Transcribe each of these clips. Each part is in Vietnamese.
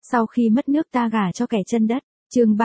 Sau khi mất nước ta gả cho kẻ chân đất. Chương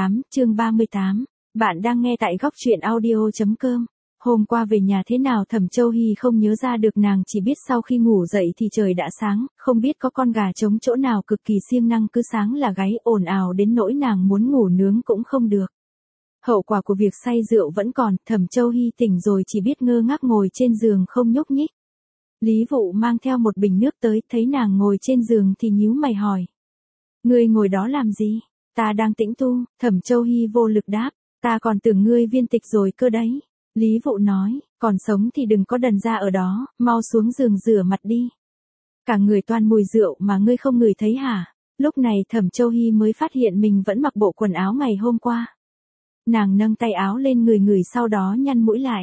38. Bạn đang nghe tại góc truyện audio.com. Hôm qua về nhà thế nào Thẩm Châu Hy không nhớ ra được, nàng chỉ biết sau khi ngủ dậy thì trời đã sáng, không biết có con gà trống chỗ nào cực kỳ siêng năng cứ sáng là gáy ồn ào đến nỗi nàng muốn ngủ nướng cũng không được. Hậu quả của việc say rượu vẫn còn, Thẩm Châu Hy tỉnh rồi chỉ biết ngơ ngác ngồi trên giường không nhúc nhích. Lý Vụ mang theo một bình nước tới, thấy nàng ngồi trên giường thì nhíu mày hỏi. Ngươi ngồi đó làm gì? Ta đang tĩnh tu. Thẩm Châu Hy vô lực đáp. Ta còn tưởng ngươi viên tịch rồi cơ đấy. Lý Vụ nói, còn sống thì đừng có đần ra ở đó, mau xuống giường rửa mặt đi. Cả người toan mùi rượu mà ngươi không ngửi thấy hả? Lúc này Thẩm Châu Hy mới phát hiện mình vẫn mặc bộ quần áo ngày hôm qua. Nàng nâng tay áo lên người sau đó nhăn mũi lại.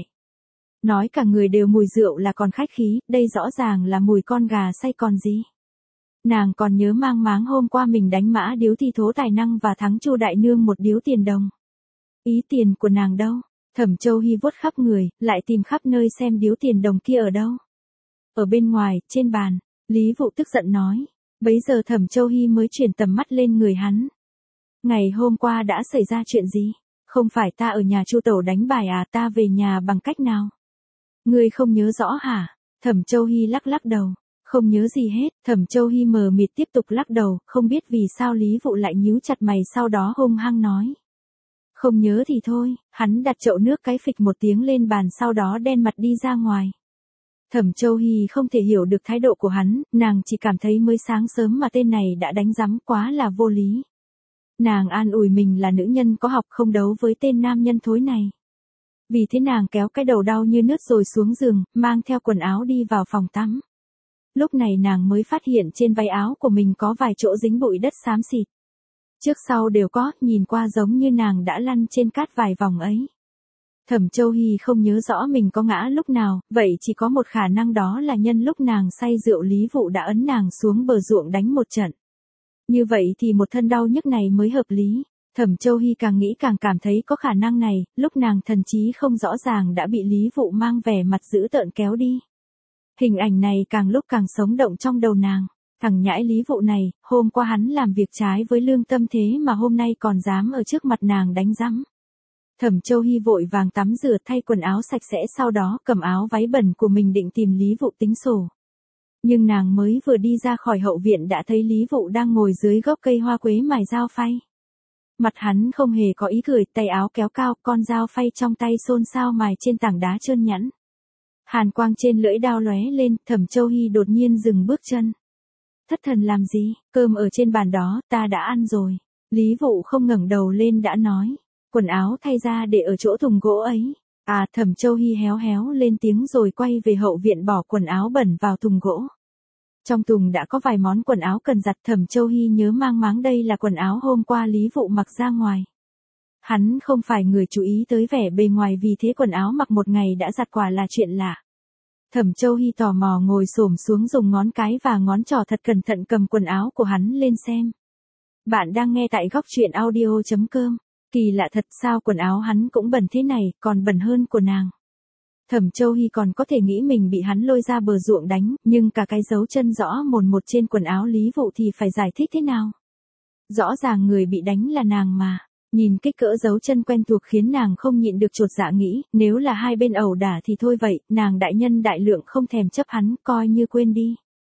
Nói cả người đều mùi rượu là còn khách khí, đây rõ ràng là mùi con gà say còn gì. Nàng còn nhớ mang máng hôm qua mình đánh mã điếu thi thố tài năng và thắng Chu đại nương một điếu tiền đồng. Ý tiền của nàng đâu? Thẩm Châu Hy vuốt khắp người, lại tìm khắp nơi xem điếu tiền đồng kia ở đâu. Ở bên ngoài, trên bàn. Lý Vụ tức giận nói. Bấy giờ Thẩm Châu Hy mới chuyển tầm mắt lên người hắn. Ngày hôm qua đã xảy ra chuyện gì? Không phải ta ở nhà Chu tẩu đánh bài à, ta về nhà bằng cách nào? Ngươi không nhớ rõ hả? Thẩm Châu Hy lắc đầu. Không nhớ gì hết. Thẩm Châu Hy mờ mịt tiếp tục lắc đầu, không biết vì sao Lý Vụ lại nhíu chặt mày sau đó hung hăng nói. Không nhớ thì thôi. Hắn đặt chậu nước cái phịch một tiếng lên bàn sau đó đen mặt đi ra ngoài. Thẩm Châu Hy không thể hiểu được thái độ của hắn, nàng chỉ cảm thấy mới sáng sớm mà tên này đã đánh rắm, quá là vô lý. Nàng an ủi mình là nữ nhân có học không đấu với tên nam nhân thối này. Vì thế nàng kéo cái đầu đau như nứt rồi xuống giường, mang theo quần áo đi vào phòng tắm. Lúc này nàng mới phát hiện trên váy áo của mình có vài chỗ dính bụi đất xám xịt. Trước sau đều có, nhìn qua giống như nàng đã lăn trên cát vài vòng ấy. Thẩm Châu Hy không nhớ rõ mình có ngã lúc nào, vậy chỉ có một khả năng đó là nhân lúc nàng say rượu Lý Vụ đã ấn nàng xuống bờ ruộng đánh một trận. Như vậy thì một thân đau nhức này mới hợp lý. Thẩm Châu Hy càng nghĩ càng cảm thấy có khả năng này, lúc nàng thần trí không rõ ràng đã bị Lý Vụ mang vẻ mặt dữ tợn kéo đi. Hình ảnh này càng lúc càng sống động trong đầu nàng. Thằng nhãi Lý Vụ này, hôm qua hắn làm việc trái với lương tâm thế mà hôm nay còn dám ở trước mặt nàng đánh rắm. Thẩm Châu Hy vội vàng tắm rửa thay quần áo sạch sẽ sau đó cầm áo váy bẩn của mình định tìm Lý Vụ tính sổ. Nhưng nàng mới vừa đi ra khỏi hậu viện đã thấy Lý Vụ đang ngồi dưới gốc cây hoa quế mài dao phay. Mặt hắn không hề có ý cười, tay áo kéo cao, con dao phay trong tay xôn xao mài trên tảng đá trơn nhẵn. Hàn quang trên lưỡi dao lóe lên, Thẩm Châu Hy đột nhiên dừng bước chân. Thất thần làm gì, cơm ở trên bàn đó, ta đã ăn rồi. Lý Vụ không ngẩng đầu lên đã nói. Quần áo thay ra để ở chỗ thùng gỗ ấy. À, Thẩm Châu Hy héo lên tiếng rồi quay về hậu viện bỏ quần áo bẩn vào thùng gỗ. Trong thùng đã có vài món quần áo cần giặt, Thẩm Châu Hy nhớ mang máng đây là quần áo hôm qua Lý Vụ mặc ra ngoài. Hắn không phải người chú ý tới vẻ bề ngoài vì thế quần áo mặc một ngày đã giặt quả là chuyện lạ. Thẩm Châu Hy tò mò ngồi xổm xuống dùng ngón cái và ngón trỏ thật cẩn thận cầm quần áo của hắn lên xem. Bạn đang nghe tại góc truyện audio.com. Kỳ lạ thật, sao quần áo hắn cũng bẩn thế này, còn bẩn hơn của nàng. Thẩm Châu Hy còn có thể nghĩ mình bị hắn lôi ra bờ ruộng đánh, nhưng cả cái dấu chân rõ mồn một trên quần áo Lý Vụ thì phải giải thích thế nào? Rõ ràng người bị đánh là nàng mà. Nhìn kích cỡ dấu chân quen thuộc khiến nàng không nhịn được chột dạ nghĩ, nếu là hai bên ẩu đả thì thôi vậy, nàng đại nhân đại lượng không thèm chấp hắn, coi như quên đi.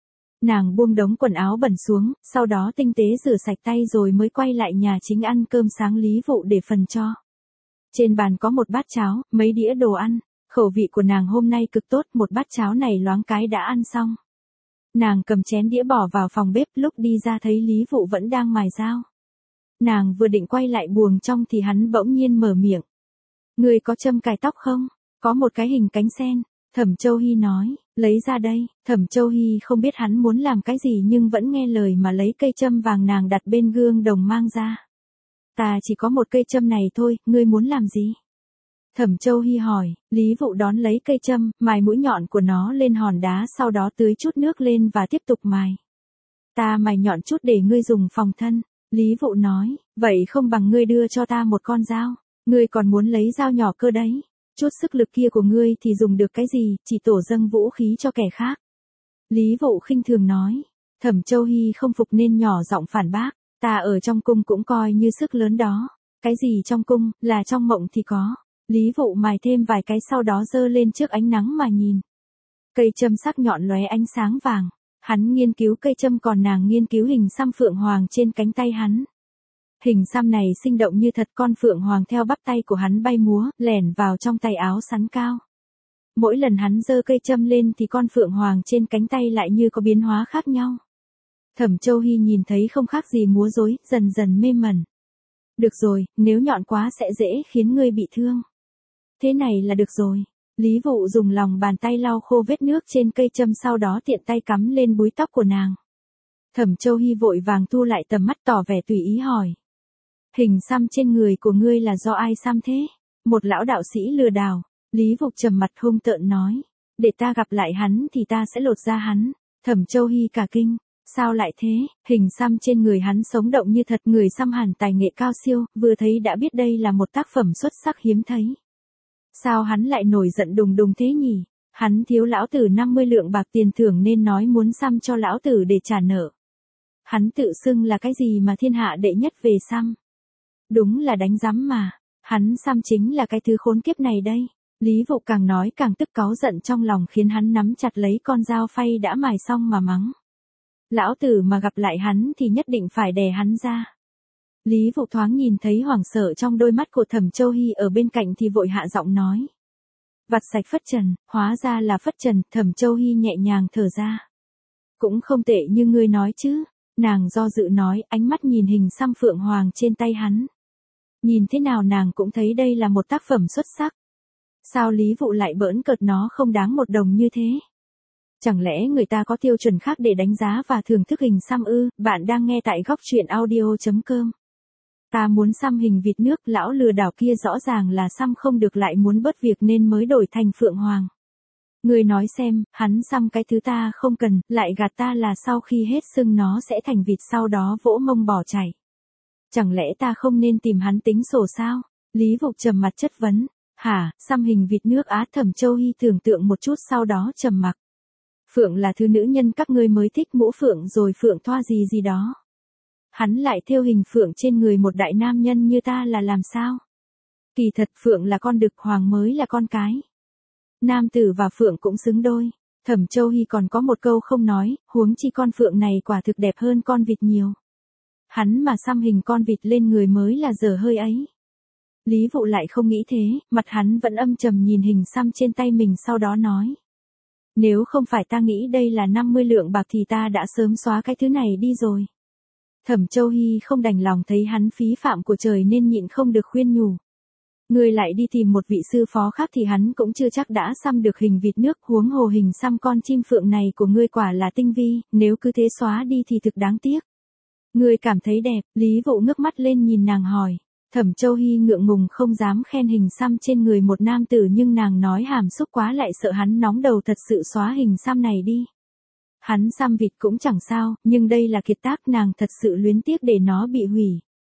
Nàng buông đống quần áo bẩn xuống, sau đó tinh tế rửa sạch tay rồi mới quay lại nhà chính ăn cơm sáng Lý Vụ để phần cho. Trên bàn có một bát cháo, mấy đĩa đồ ăn, khẩu vị của nàng hôm nay cực tốt, một bát cháo này loáng cái đã ăn xong. Nàng cầm chén đĩa bỏ vào phòng bếp, lúc đi ra thấy Lý Vụ vẫn đang mài dao. Nàng vừa định quay lại buồng trong thì hắn bỗng nhiên mở miệng. Người có châm cài tóc không? Có một cái hình cánh sen. Thẩm Châu Hy nói, lấy ra đây. Thẩm Châu Hy không biết hắn muốn làm cái gì nhưng vẫn nghe lời mà lấy cây châm vàng nàng đặt bên gương đồng mang ra. Ta chỉ có một cây châm này thôi, ngươi muốn làm gì? Thẩm Châu Hy hỏi, Lý Vụ đón lấy cây châm, mài mũi nhọn của nó lên hòn đá sau đó tưới chút nước lên và tiếp tục mài. Ta mài nhọn chút để ngươi dùng phòng thân. Lý Vụ nói, vậy không bằng ngươi đưa cho ta một con dao. Ngươi còn muốn lấy dao nhỏ cơ đấy. Chút sức lực kia của ngươi thì dùng được cái gì, chỉ tổ dâng vũ khí cho kẻ khác. Lý Vụ khinh thường nói, Thẩm Châu Hy không phục nên nhỏ giọng phản bác, ta ở trong cung cũng coi như sức lớn đó. Cái gì trong cung, là trong mộng thì có. Lý Vụ mài thêm vài cái sau đó giơ lên trước ánh nắng mà nhìn. Cây châm sắc nhọn lóe ánh sáng vàng. Hắn nghiên cứu cây châm còn nàng nghiên cứu hình xăm phượng hoàng trên cánh tay hắn. Hình xăm này sinh động như thật, con phượng hoàng theo bắp tay của hắn bay múa, lẻn vào trong tay áo sắn cao. Mỗi lần hắn giơ cây châm lên thì con phượng hoàng trên cánh tay lại như có biến hóa khác nhau. Thẩm Châu Hy nhìn thấy không khác gì múa rối, dần dần mê mẩn. Được rồi, nếu nhọn quá sẽ dễ khiến ngươi bị thương. Thế này là được rồi. Lý Vụ dùng lòng bàn tay lau khô vết nước trên cây châm sau đó tiện tay cắm lên búi tóc của nàng. Thẩm Châu Hy vội vàng thu lại tầm mắt tỏ vẻ tùy ý hỏi. Hình xăm trên người của ngươi là do ai xăm thế? Một lão đạo sĩ lừa đảo. Lý Vụ trầm mặt hung tợn nói. Để ta gặp lại hắn thì ta sẽ lột da hắn. Thẩm Châu Hy cả kinh. Sao lại thế? Hình xăm trên người hắn sống động như thật, người xăm hẳn tài nghệ cao siêu, vừa thấy đã biết đây là một tác phẩm xuất sắc hiếm thấy. Sao hắn lại nổi giận đùng đùng thế nhỉ? Hắn thiếu lão tử 50 lượng bạc tiền thưởng nên nói muốn xăm cho lão tử để trả nợ. Hắn tự xưng là cái gì mà thiên hạ đệ nhất về xăm? Đúng là đánh rắm mà. Hắn xăm chính là cái thứ khốn kiếp này đây. Lý Vụ càng nói càng tức cáu giận trong lòng khiến hắn nắm chặt lấy con dao phay đã mài xong mà mắng. Lão tử mà gặp lại hắn thì nhất định phải đè hắn ra. Lý Vụ thoáng nhìn thấy hoảng sợ trong đôi mắt của Thẩm Châu Hy ở bên cạnh thì vội hạ giọng nói. Vặt sạch phất trần, hóa ra là phất trần. Thẩm Châu Hy nhẹ nhàng thở ra. Cũng không tệ như ngươi nói chứ. Nàng do dự nói, ánh mắt nhìn hình xăm phượng hoàng trên tay hắn. Nhìn thế nào nàng cũng thấy đây là một tác phẩm xuất sắc. Sao Lý Vụ lại bỡn cợt nó không đáng một đồng như thế? Chẳng lẽ người ta có tiêu chuẩn khác để đánh giá và thưởng thức hình xăm ư? Bạn đang nghe tại góc truyện audio.com. Ta muốn xăm hình vịt nước, lão lừa đảo kia rõ ràng là xăm không được lại muốn bớt việc nên mới đổi thành phượng hoàng. Người nói xem, hắn xăm cái thứ ta không cần, lại gạt ta là sau khi hết sưng nó sẽ thành vịt sau đó vỗ mông bỏ chạy. Chẳng lẽ ta không nên tìm hắn tính sổ sao? Lý Vụ trầm mặt chất vấn. Hả, xăm hình vịt nước á? Thẩm Châu Hy tưởng tượng một chút sau đó trầm mặc. Phượng là thứ nữ nhân các ngươi mới thích, mũ phượng rồi phượng thoa gì gì đó. Hắn lại thêu hình phượng trên người một đại nam nhân như ta là làm sao? Kỳ thật phượng là con đực, hoàng mới là con cái. Nam tử và phượng cũng xứng đôi. Thẩm Châu Hy còn có một câu không nói, huống chi con phượng này quả thực đẹp hơn con vịt nhiều. Hắn mà xăm hình con vịt lên người mới là dở hơi ấy. Lý Vụ lại không nghĩ thế, mặt hắn vẫn âm trầm nhìn hình xăm trên tay mình sau đó nói. Nếu không phải ta nghĩ đây là 50 lượng bạc thì ta đã sớm xóa cái thứ này đi rồi. Thẩm Châu Hy không đành lòng thấy hắn phí phạm của trời nên nhịn không được khuyên nhủ. Người lại đi tìm một vị sư phó khác thì hắn cũng chưa chắc đã xăm được hình vịt nước, huống hồ hình xăm con chim phượng này của ngươi quả là tinh vi, nếu cứ thế xóa đi thì thực đáng tiếc. Ngươi cảm thấy đẹp? Lý Vụ ngước mắt lên nhìn nàng hỏi. Thẩm Châu Hy ngượng ngùng không dám khen hình xăm trên người một nam tử nhưng nàng nói hàm xúc quá lại sợ hắn nóng đầu thật sự xóa hình xăm này đi. Hắn xăm vịt cũng chẳng sao, nhưng đây là kiệt tác, nàng thật sự luyến tiếc để nó bị hủy.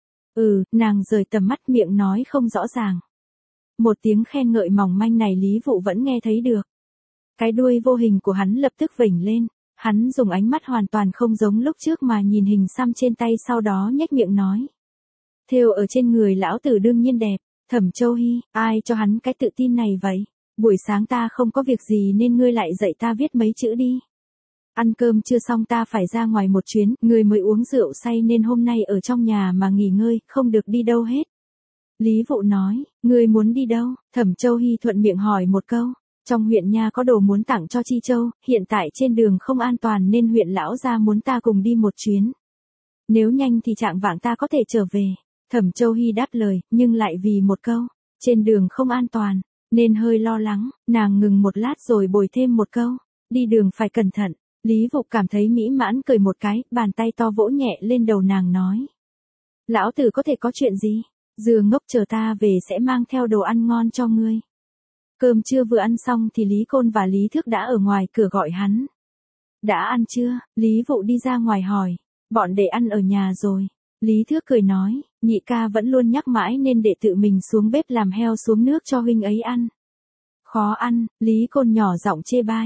Nàng rời tầm mắt miệng nói không rõ ràng. Một tiếng khen ngợi mỏng manh này Lý Vụ vẫn nghe thấy được. Cái đuôi vô hình của hắn lập tức vểnh lên, hắn dùng ánh mắt hoàn toàn không giống lúc trước mà nhìn hình xăm trên tay sau đó nhếch miệng nói. Thêu ở trên người lão tử đương nhiên đẹp. Thẩm Châu Hy, ai cho hắn cái tự tin này vậy? Buổi sáng ta không có việc gì nên ngươi lại dạy ta viết mấy chữ đi. Ăn cơm chưa xong ta phải ra ngoài một chuyến, ngươi mới uống rượu say nên hôm nay ở trong nhà mà nghỉ ngơi, không được đi đâu hết. Lý Vụ nói, ngươi muốn đi đâu? Thẩm Châu Hy thuận miệng hỏi một câu. Trong huyện nha có đồ muốn tặng cho Chi Châu, hiện tại trên đường không an toàn nên huyện lão gia muốn ta cùng đi một chuyến. Nếu nhanh thì trạng vạng ta có thể trở về. Thẩm Châu Hy đáp lời, nhưng lại vì một câu, trên đường không an toàn, nên hơi lo lắng, nàng ngừng một lát rồi bồi thêm một câu, đi đường phải cẩn thận. Lý Vụ cảm thấy mỹ mãn cười một cái, bàn tay to vỗ nhẹ lên đầu nàng nói. Lão tử có thể có chuyện gì? Dừa ngốc, chờ ta về sẽ mang theo đồ ăn ngon cho ngươi. Cơm trưa vừa ăn xong thì Lý Côn và Lý Thước đã ở ngoài cửa gọi hắn. Đã ăn chưa? Lý Vụ đi ra ngoài hỏi. Bọn đệ ăn ở nhà rồi. Lý Thước cười nói, nhị ca vẫn luôn nhắc mãi nên để tự mình xuống bếp làm heo xuống nước cho huynh ấy ăn. Khó ăn, Lý Côn nhỏ giọng chê bai.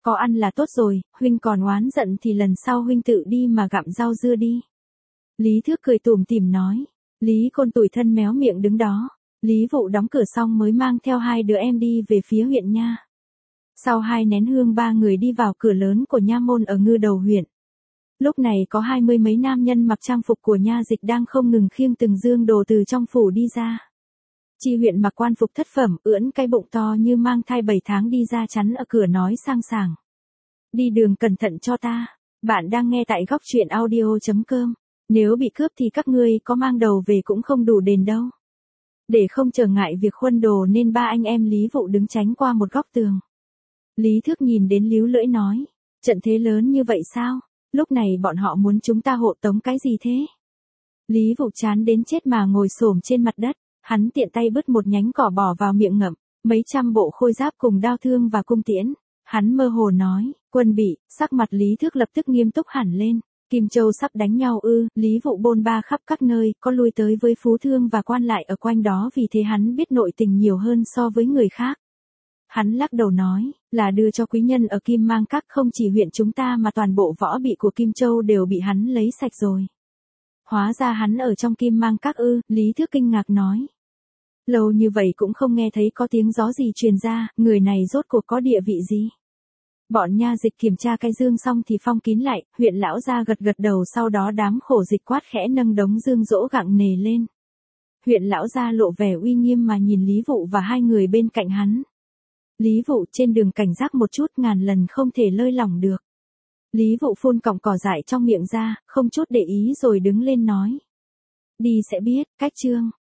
Có ăn là tốt rồi, huynh còn oán giận thì lần sau huynh tự đi mà gặm rau dưa đi. Lý Thước cười tủm tỉm nói. Lý Côn tủi thân méo miệng đứng đó. Lý Vụ đóng cửa xong mới mang theo hai đứa em đi về phía huyện nha. Sau 2 nén hương ba người đi vào cửa lớn của nha môn ở Ngư Đầu huyện. Lúc này có 20 mấy nam nhân mặc trang phục của nha dịch đang không ngừng khiêng từng dương đồ từ trong phủ đi ra. Chi huyện mặc quan phục thất phẩm, ưỡn cái bụng to như mang thai 7 tháng đi ra chắn ở cửa nói sang sảng. Đi đường cẩn thận cho ta. Bạn đang nghe tại góc truyện audio.com. Nếu bị cướp thì các ngươi có mang đầu về cũng không đủ đền đâu. Để không trở ngại việc khuân đồ nên ba anh em Lý Vụ đứng tránh qua một góc tường. Lý Thước nhìn đến líu lưỡi nói. Trận thế lớn như vậy sao? Lúc này bọn họ muốn chúng ta hộ tống cái gì thế? Lý Vụ chán đến chết mà ngồi xổm trên mặt đất. Hắn tiện tay bứt một nhánh cỏ bỏ vào miệng ngậm. Mấy trăm bộ khôi giáp cùng đao thương và cung tiễn. Hắn mơ hồ nói. Quân bị. Sắc mặt Lý Thước lập tức nghiêm túc hẳn lên. Kim Châu sắp đánh nhau ư? Lý Vụ bôn ba khắp các nơi, có lui tới với phú thương và quan lại ở quanh đó, vì thế hắn biết nội tình nhiều hơn so với người khác. Hắn lắc đầu nói, là đưa cho quý nhân ở Kim Mang Các, không chỉ huyện chúng ta mà toàn bộ võ bị của Kim Châu đều bị hắn lấy sạch rồi. Hóa ra hắn ở trong Kim Mang Các ư? Lý Thước kinh ngạc nói. Lâu như vậy cũng không nghe thấy có tiếng gió gì truyền ra, người này rốt cuộc có địa vị gì? Bọn nha dịch kiểm tra cái dương xong thì phong kín lại, huyện lão gia gật gật đầu, sau đó đám khổ dịch quát khẽ nâng đống dương dỗ gặng nề lên. Huyện lão gia lộ vẻ uy nghiêm mà nhìn Lý Vụ và hai người bên cạnh hắn. Lý Vụ trên đường cảnh giác một chút, ngàn lần không thể lơi lỏng được. Lý Vụ phun cọng cỏ dại trong miệng ra, không chút để ý rồi đứng lên nói. Đi sẽ biết, cách chương.